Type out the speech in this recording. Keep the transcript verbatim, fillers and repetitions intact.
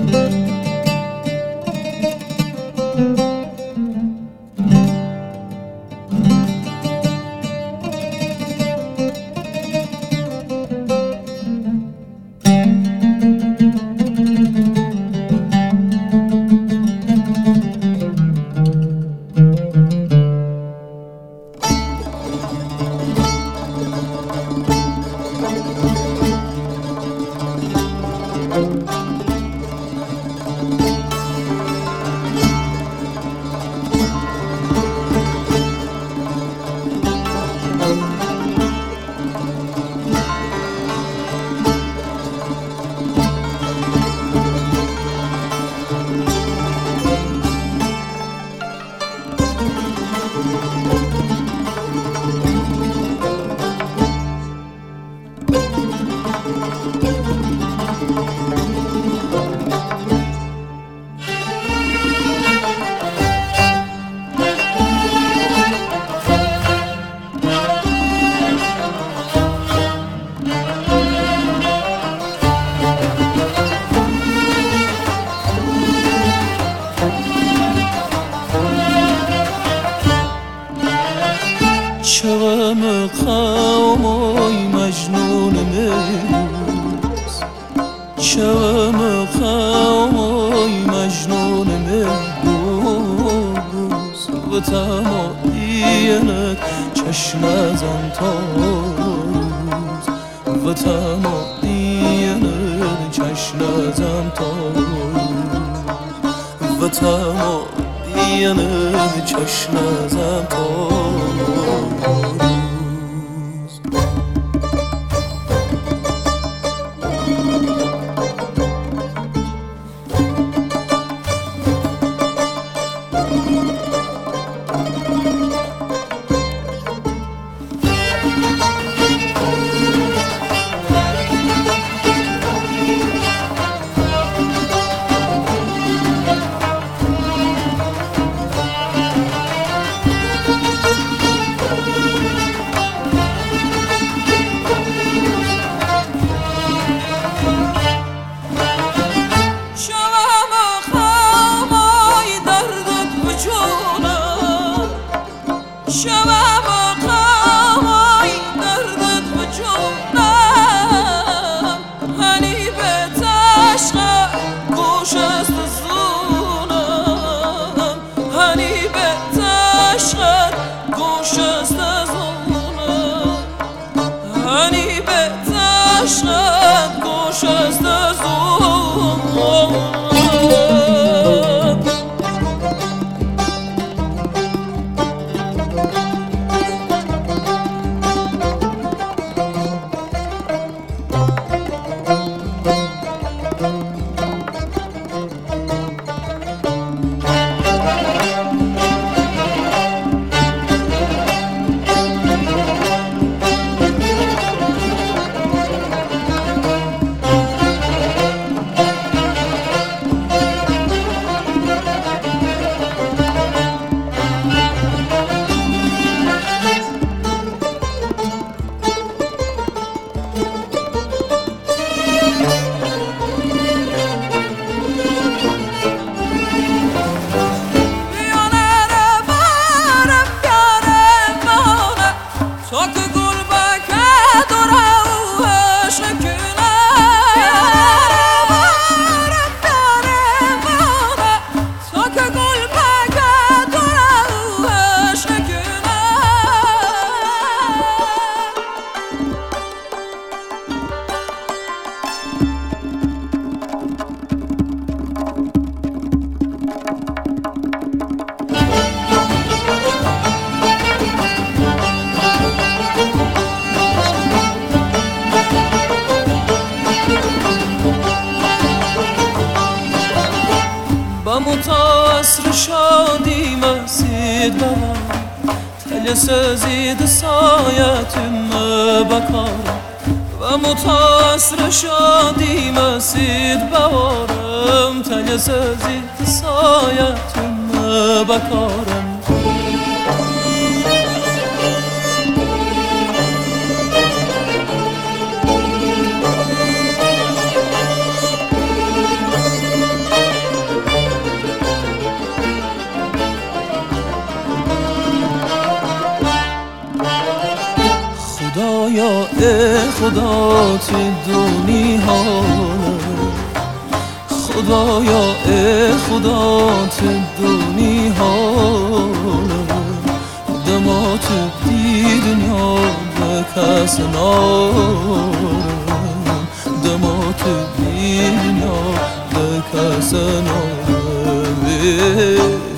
شوم قومای مجنون مهروز شوم قومای مجنون مهروز و تمایلت چشم ازم تا روز و تمایلت چشم ازم تا روز و تمایلت چشم ازم تا روز متعصر شادی مسید بابا تل سزید سایتم بکارم و متعصر شادی مسید بوارم تل سزید سایتم بکارم ای خدا تو دونی حاله خدایا ای خدا تو دونی حاله دما تو دی دنیا به کس نارم دما تو دی دنیا به کس نارم